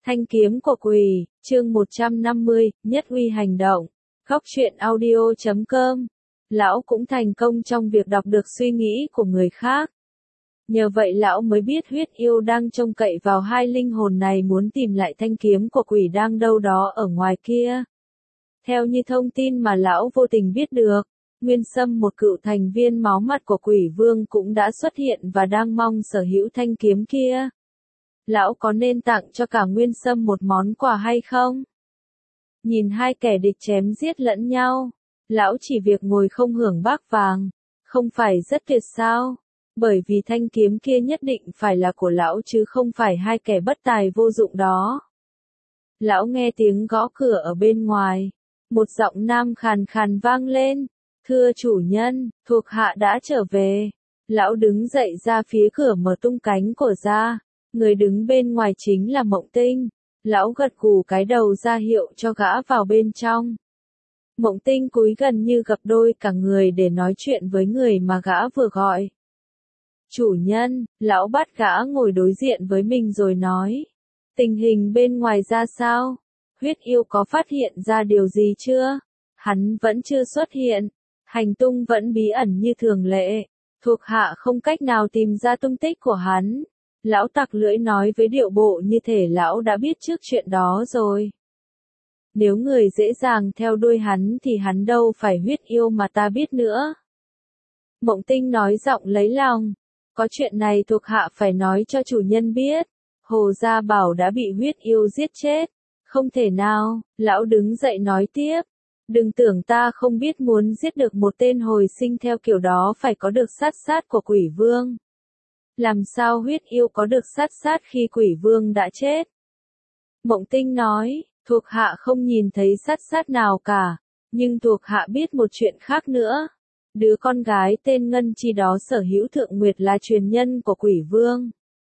Thanh kiếm của quỷ, chương 150, nhất uy hành động. Góc truyện audio.com. Lão cũng thành công trong việc đọc được suy nghĩ của người khác. Nhờ vậy lão mới biết huyết yêu đang trông cậy vào hai linh hồn này muốn tìm lại thanh kiếm của quỷ đang đâu đó ở ngoài kia. Theo như thông tin mà lão vô tình biết được, Nguyên Sâm, một cựu thành viên máu mặt của quỷ vương, cũng đã xuất hiện và đang mong sở hữu thanh kiếm kia. Lão có nên tặng cho cả Nguyên Sâm một món quà hay không? Nhìn hai kẻ địch chém giết lẫn nhau, lão chỉ việc ngồi không hưởng bác vàng, không phải rất tuyệt sao? Bởi vì thanh kiếm kia nhất định phải là của lão chứ không phải hai kẻ bất tài vô dụng đó. Lão nghe tiếng gõ cửa ở bên ngoài, một giọng nam khàn khàn vang lên, "Thưa chủ nhân, thuộc hạ đã trở về." Lão đứng dậy ra phía cửa, mở tung cánh cửa ra. Người đứng bên ngoài chính là Mộng Tinh. Lão gật gù cái đầu ra hiệu cho gã vào bên trong. Mộng Tinh cúi gần như gập đôi cả người để nói chuyện với người mà gã vừa gọi. "Chủ nhân." Lão bắt gã ngồi đối diện với mình rồi nói, "Tình hình bên ngoài ra sao? Huyết yêu có phát hiện ra điều gì chưa?" "Hắn vẫn chưa xuất hiện. Hành tung vẫn bí ẩn như thường lệ. Thuộc hạ không cách nào tìm ra tung tích của hắn." Lão tặc lưỡi nói với điệu bộ như thể lão đã biết trước chuyện đó rồi. "Nếu người dễ dàng theo đuôi hắn thì hắn đâu phải huyết yêu mà ta biết nữa." Mộng Tinh nói giọng lấy lòng, "Có chuyện này thuộc hạ phải nói cho chủ nhân biết. Hồ Gia Bảo đã bị huyết yêu giết chết." "Không thể nào." Lão đứng dậy nói tiếp, "Đừng tưởng ta không biết muốn giết được một tên hồi sinh theo kiểu đó phải có được sát của quỷ vương. Làm sao huyết yêu có được sát khi quỷ vương đã chết?" Mộng Tinh nói, "Thuộc hạ không nhìn thấy sát nào cả, nhưng thuộc hạ biết một chuyện khác nữa. Đứa con gái tên Ngân Chi đó sở hữu Thượng Nguyệt là truyền nhân của quỷ vương.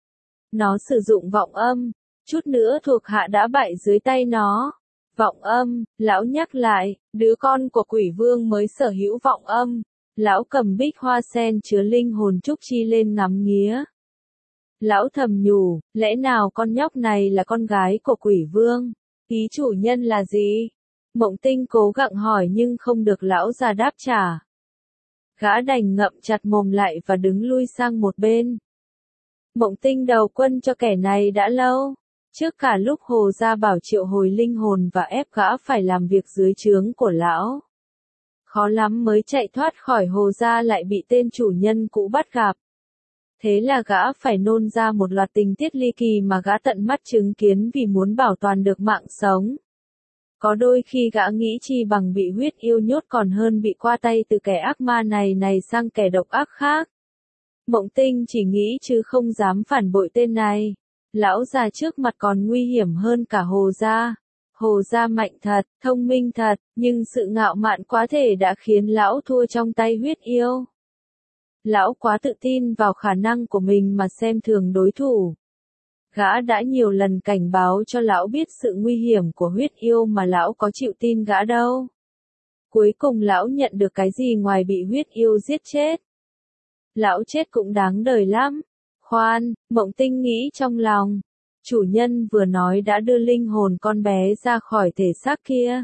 Nó sử dụng vọng âm, chút nữa thuộc hạ đã bại dưới tay nó." "Vọng âm?" Lão nhắc lại, "Đứa con của quỷ vương mới sở hữu vọng âm." Lão cầm bích hoa sen chứa linh hồn trúc chi lên ngắm nghía. Lão thầm nhủ, lẽ nào con nhóc này là con gái của quỷ vương? "Ý chủ nhân là gì?" Mộng Tinh cố gắng hỏi nhưng không được lão già đáp trả. Gã đành ngậm chặt mồm lại và đứng lui sang một bên. Mộng Tinh đầu quân cho kẻ này đã lâu. Trước cả lúc Hồ Gia Bảo triệu hồi linh hồn và ép gã phải làm việc dưới trướng của lão. Khó lắm mới chạy thoát khỏi Hồ Gia lại bị tên chủ nhân cũ bắt gặp. Thế là gã phải nôn ra một loạt tình tiết ly kỳ mà gã tận mắt chứng kiến vì muốn bảo toàn được mạng sống. Có đôi khi gã nghĩ chi bằng bị huyết yêu nhốt còn hơn bị qua tay từ kẻ ác ma này sang kẻ độc ác khác. Mộng Tinh chỉ nghĩ chứ không dám phản bội tên này. Lão già trước mặt còn nguy hiểm hơn cả Hồ Gia. Hồ Gia mạnh thật, thông minh thật, nhưng sự ngạo mạn quá thể đã khiến lão thua trong tay huyết yêu. Lão quá tự tin vào khả năng của mình mà xem thường đối thủ. Gã đã nhiều lần cảnh báo cho lão biết sự nguy hiểm của huyết yêu mà lão có chịu tin gã đâu. Cuối cùng lão nhận được cái gì ngoài bị huyết yêu giết chết? Lão chết cũng đáng đời lắm. Khoan, Mộng Tinh nghĩ trong lòng. Chủ nhân vừa nói đã đưa linh hồn con bé ra khỏi thể xác kia.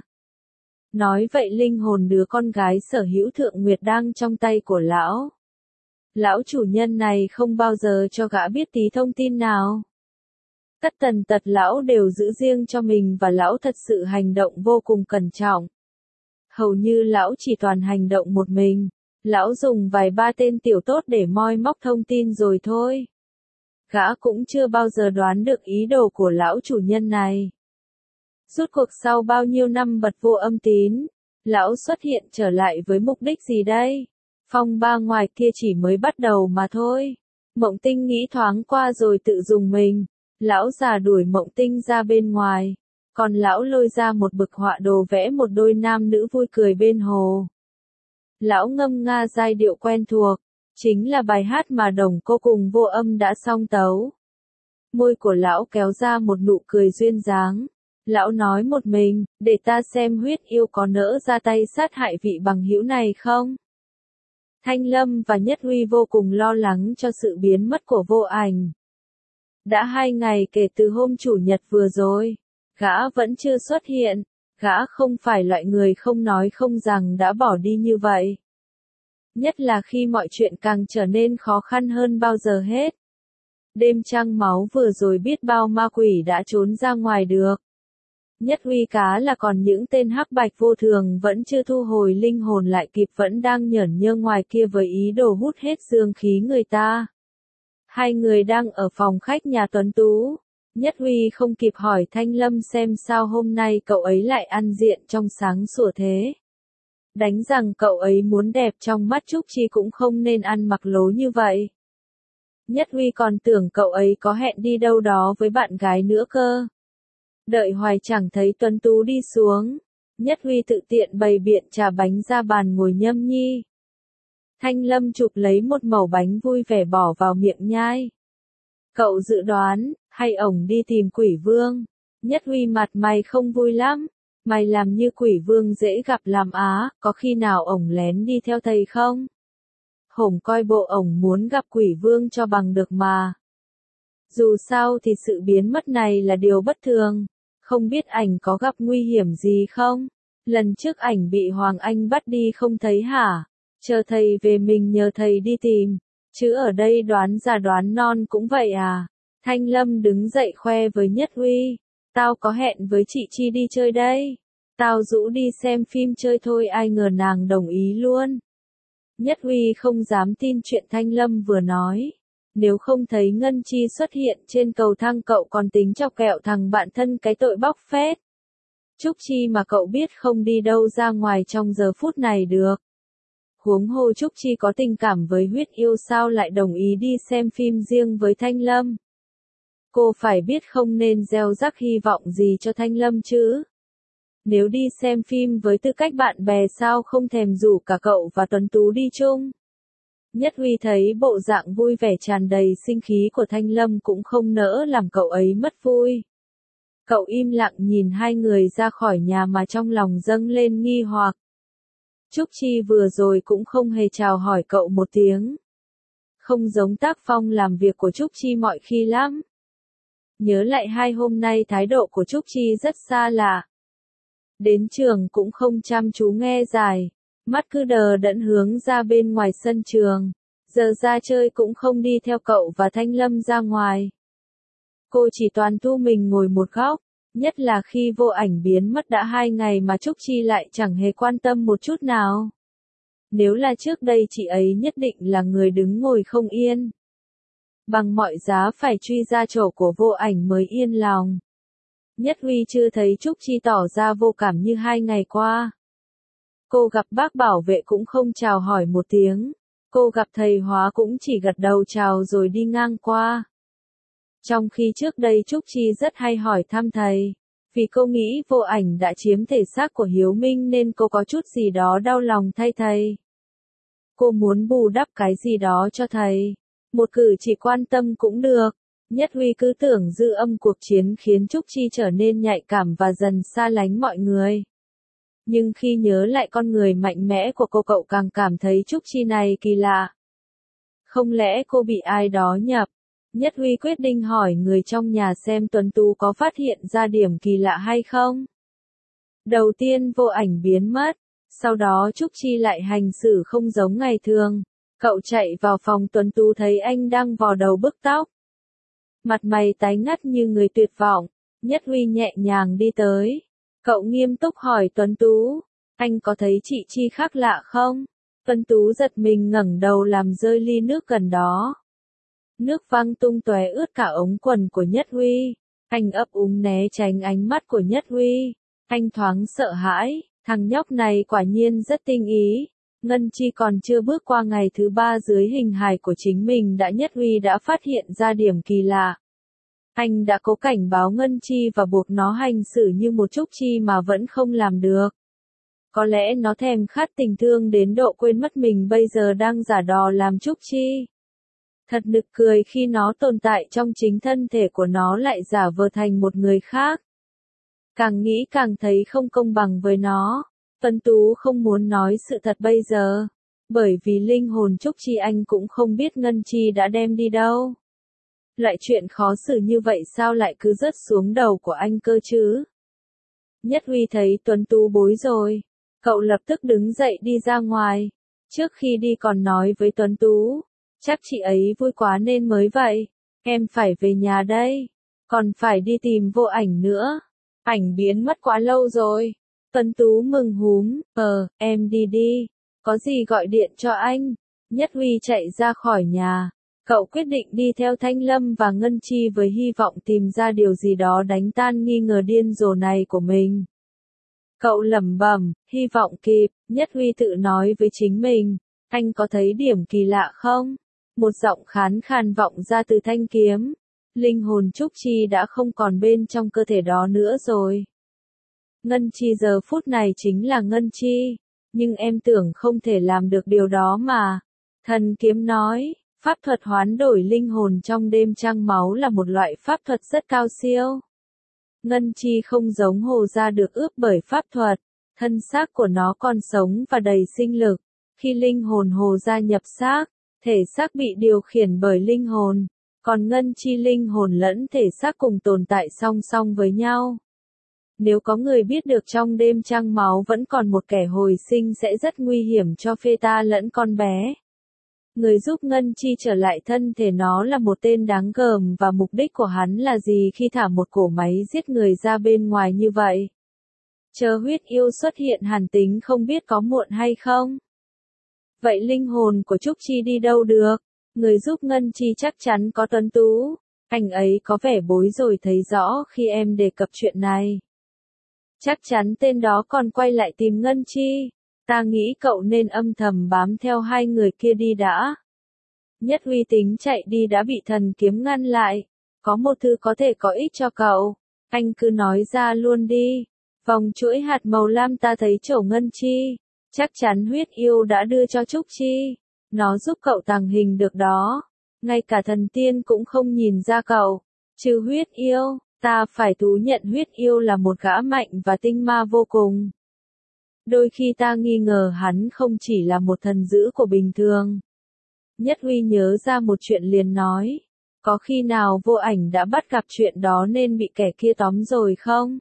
Nói vậy linh hồn đứa con gái sở hữu Thượng Nguyệt đang trong tay của lão. Lão chủ nhân này không bao giờ cho gã biết tí thông tin nào. Tất tần tật lão đều giữ riêng cho mình và lão thật sự hành động vô cùng cẩn trọng. Hầu như lão chỉ toàn hành động một mình. Lão dùng vài ba tên tiểu tốt để moi móc thông tin rồi thôi. Gã cũng chưa bao giờ đoán được ý đồ của lão chủ nhân này. Rốt cuộc sau bao nhiêu năm bật vô âm tín, lão xuất hiện trở lại với mục đích gì đây? Phong ba ngoài kia chỉ mới bắt đầu mà thôi. Mộng Tinh nghĩ thoáng qua rồi tự dùng mình. Lão già đuổi Mộng Tinh ra bên ngoài. Còn lão lôi ra một bức họa đồ vẽ một đôi nam nữ vui cười bên hồ. Lão ngâm nga giai điệu quen thuộc. Chính là bài hát mà Đồng Cô cùng Vô Âm đã song tấu. Môi của lão kéo ra một nụ cười duyên dáng. Lão nói một mình, "Để ta xem huyết yêu có nỡ ra tay sát hại vị bằng hữu này không?" Thanh Lâm và Nhất Huy vô cùng lo lắng cho sự biến mất của Vô Ảnh. Đã 2 ngày kể từ hôm chủ nhật vừa rồi, gã vẫn chưa xuất hiện, gã không phải loại người không nói không rằng đã bỏ đi như vậy. Nhất là khi mọi chuyện càng trở nên khó khăn hơn bao giờ hết. Đêm trăng máu vừa rồi biết bao ma quỷ đã trốn ra ngoài được. Nhất Huy cá là còn những tên hắc bạch vô thường vẫn chưa thu hồi linh hồn lại kịp vẫn đang nhởn nhơ ngoài kia với ý đồ hút hết dương khí người ta. Hai người đang ở phòng khách nhà Tuấn Tú. Nhất Huy không kịp hỏi Thanh Lâm xem sao hôm nay cậu ấy lại ăn diện trong sáng sủa thế. Đánh rằng cậu ấy muốn đẹp trong mắt Trúc Chi cũng không nên ăn mặc lố như vậy. Nhất Huy còn tưởng cậu ấy có hẹn đi đâu đó với bạn gái nữa cơ. Đợi hoài chẳng thấy Tuấn Tú đi xuống. Nhất Huy tự tiện bày biện trà bánh ra bàn ngồi nhâm nhi. Thanh Lâm chụp lấy một mẩu bánh vui vẻ bỏ vào miệng nhai. Cậu dự đoán, hay ổng đi tìm quỷ vương? Nhất Huy mặt mày không vui lắm. Mày làm như quỷ vương dễ gặp làm á, có khi nào ổng lén đi theo thầy không? Hổng coi bộ ổng muốn gặp quỷ vương cho bằng được mà. Dù sao thì sự biến mất này là điều bất thường. Không biết ảnh có gặp nguy hiểm gì không? Lần trước ảnh bị Hoàng Anh bắt đi không thấy hả? Chờ thầy về mình nhờ thầy đi tìm. Chứ ở đây đoán già đoán non cũng vậy à? Thanh Lâm đứng dậy khoe với Nhất Huy. Tao có hẹn với chị Chi đi chơi đây. Tao rủ đi xem phim chơi thôi, ai ngờ nàng đồng ý luôn. Nhất Huy không dám tin chuyện Thanh Lâm vừa nói. Nếu không thấy Ngân Chi xuất hiện trên cầu thang cậu còn tính chọc kẹo thằng bạn thân cái tội bóc phét. Trúc Chi mà cậu biết không đi đâu ra ngoài trong giờ phút này được. Huống hồ Trúc Chi có tình cảm với Huyết Yêu sao lại đồng ý đi xem phim riêng với Thanh Lâm. Cô phải biết không nên gieo rắc hy vọng gì cho Thanh Lâm chứ. Nếu đi xem phim với tư cách bạn bè sao không thèm rủ cả cậu và Tuấn Tú đi chung. Nhất Huy thấy bộ dạng vui vẻ tràn đầy sinh khí của Thanh Lâm cũng không nỡ làm cậu ấy mất vui. Cậu im lặng nhìn hai người ra khỏi nhà mà trong lòng dâng lên nghi hoặc. Trúc Chi vừa rồi cũng không hề chào hỏi cậu một tiếng. Không giống tác phong làm việc của Trúc Chi mọi khi lắm. Nhớ lại 2 hôm nay thái độ của Trúc Chi rất xa lạ. Đến trường cũng không chăm chú nghe giải, mắt cứ đờ đẫn hướng ra bên ngoài sân trường. Giờ ra chơi cũng không đi theo cậu và Thanh Lâm ra ngoài. Cô chỉ toàn thu mình ngồi một góc, nhất là khi Vô Ảnh biến mất đã 2 ngày mà Trúc Chi lại chẳng hề quan tâm một chút nào. Nếu là trước đây chị ấy nhất định là người đứng ngồi không yên. Bằng mọi giá phải truy ra chỗ của Vô Ảnh mới yên lòng. Nhất Huy chưa thấy Trúc Chi tỏ ra vô cảm như 2 ngày qua. Cô gặp bác bảo vệ cũng không chào hỏi một tiếng. Cô gặp thầy hóa cũng chỉ gật đầu chào rồi đi ngang qua. Trong khi trước đây Trúc Chi rất hay hỏi thăm thầy. Vì cô nghĩ Vô Ảnh đã chiếm thể xác của Hiếu Minh nên cô có chút gì đó đau lòng thay thầy. Cô muốn bù đắp cái gì đó cho thầy. Một cử chỉ quan tâm cũng được. Nhất Huy cứ tưởng dư âm cuộc chiến khiến Trúc Chi trở nên nhạy cảm và dần xa lánh mọi người. Nhưng khi nhớ lại con người mạnh mẽ của cô cậu càng cảm thấy Trúc Chi này kỳ lạ. Không lẽ cô bị ai đó nhập? Nhất Huy quyết định hỏi người trong nhà xem Tuấn Tú có phát hiện ra điểm kỳ lạ hay không. Đầu tiên Vô Ảnh biến mất, sau đó Trúc Chi lại hành xử không giống ngày thường. Cậu chạy vào phòng Tuấn Tú thấy anh đang vò đầu bứt tóc. Mặt mày tái ngắt như người tuyệt vọng. Nhất Huy nhẹ nhàng đi tới. Cậu nghiêm túc hỏi Tuấn Tú, anh có thấy chị Chi khác lạ không? Tuấn Tú giật mình ngẩng đầu làm rơi ly nước gần đó. Nước văng tung tóe ướt cả ống quần của Nhất Huy. Anh ấp úng né tránh ánh mắt của Nhất Huy. Anh thoáng sợ hãi, thằng nhóc này quả nhiên rất tinh ý. Ngân Chi còn chưa bước qua ngày thứ 3 dưới hình hài của chính mình Nhất Huy đã phát hiện ra điểm kỳ lạ. Anh đã cố cảnh báo Ngân Chi và buộc nó hành xử như một Trúc Chi mà vẫn không làm được. Có lẽ nó thèm khát tình thương đến độ quên mất mình bây giờ đang giả đò làm Trúc Chi. Thật nực cười khi nó tồn tại trong chính thân thể của nó lại giả vờ thành một người khác. Càng nghĩ càng thấy không công bằng với nó. Tuấn Tú không muốn nói sự thật bây giờ. Bởi vì linh hồn Trúc Chi anh cũng không biết Ngân Chi đã đem đi đâu. Loại chuyện khó xử như vậy sao lại cứ rớt xuống đầu của anh cơ chứ? Nhất Huy thấy Tuấn Tú bối rồi. Cậu lập tức đứng dậy đi ra ngoài. Trước khi đi còn nói với Tuấn Tú. Chắc chị ấy vui quá nên mới vậy. Em phải về nhà đây. Còn phải đi tìm Vô Ảnh nữa. Ảnh biến mất quá lâu rồi. Tuấn Tú mừng húm. Em đi đi. Có gì gọi điện cho anh. Nhất Huy chạy ra khỏi nhà. Cậu quyết định đi theo Thanh Lâm và Ngân Chi với hy vọng tìm ra điều gì đó đánh tan nghi ngờ điên rồ này của mình. Cậu lẩm bẩm, hy vọng kịp, Nhất Huy tự nói với chính mình. Anh có thấy điểm kỳ lạ không? Một giọng khàn khàn vọng ra từ thanh kiếm. Linh hồn Trúc Chi đã không còn bên trong cơ thể đó nữa rồi. Ngân Chi giờ phút này chính là Ngân Chi. Nhưng em tưởng không thể làm được điều đó mà. Thần kiếm nói. Pháp thuật hoán đổi linh hồn trong đêm trăng máu là một loại pháp thuật rất cao siêu. Ngân Chi không giống Hồ Gia được ướp bởi pháp thuật, thân xác của nó còn sống và đầy sinh lực. Khi linh hồn Hồ Gia nhập xác, thể xác bị điều khiển bởi linh hồn, còn Ngân Chi linh hồn lẫn thể xác cùng tồn tại song song với nhau. Nếu có người biết được trong đêm trăng máu vẫn còn một kẻ hồi sinh sẽ rất nguy hiểm cho phê ta lẫn con bé. Người giúp Ngân Chi trở lại thân thể nó là một tên đáng gờm và mục đích của hắn là gì khi thả một cỗ máy giết người ra bên ngoài như vậy? Chờ huyết yêu xuất hiện hàn tính không biết có muộn hay không? Vậy linh hồn của Trúc Chi đi đâu được? Người giúp Ngân Chi chắc chắn có Tuấn Tú. Anh ấy có vẻ bối rồi thấy rõ khi em đề cập chuyện này. Chắc chắn tên đó còn quay lại tìm Ngân Chi. Ta nghĩ cậu nên âm thầm bám theo hai người kia đi đã. Nhất Huy tính chạy đi đã bị thần kiếm ngăn lại. Có một thứ có thể có ích cho cậu. Anh cứ nói ra luôn đi. Vòng chuỗi hạt màu lam ta thấy chỗ Ngân Chi. Chắc chắn huyết yêu đã đưa cho Trúc Chi. Nó giúp cậu tàng hình được đó. Ngay cả thần tiên cũng không nhìn ra cậu. Trừ huyết yêu, ta phải thú nhận huyết yêu là một gã mạnh và tinh ma vô cùng. Đôi khi ta nghi ngờ hắn không chỉ là một thần dữ của bình thường. Nhất Huy nhớ ra một chuyện liền nói. Có khi nào Vô Ảnh đã bắt gặp chuyện đó nên bị kẻ kia tóm rồi không?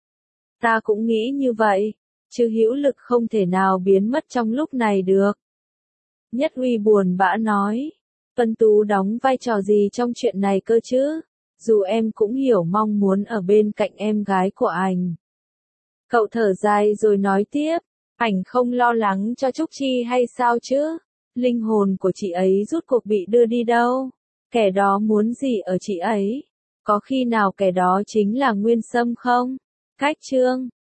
Ta cũng nghĩ như vậy. Chứ hữu lực không thể nào biến mất trong lúc này được. Nhất Huy buồn bã nói. Tuấn Tú đóng vai trò gì trong chuyện này cơ chứ? Dù em cũng hiểu mong muốn ở bên cạnh em gái của anh. Cậu thở dài rồi nói tiếp. Ảnh không lo lắng cho Trúc Chi hay sao chứ? Linh hồn của chị ấy rút cuộc bị đưa đi đâu? Kẻ đó muốn gì ở chị ấy? Có khi nào kẻ đó chính là Nguyên Sâm không? Cách chương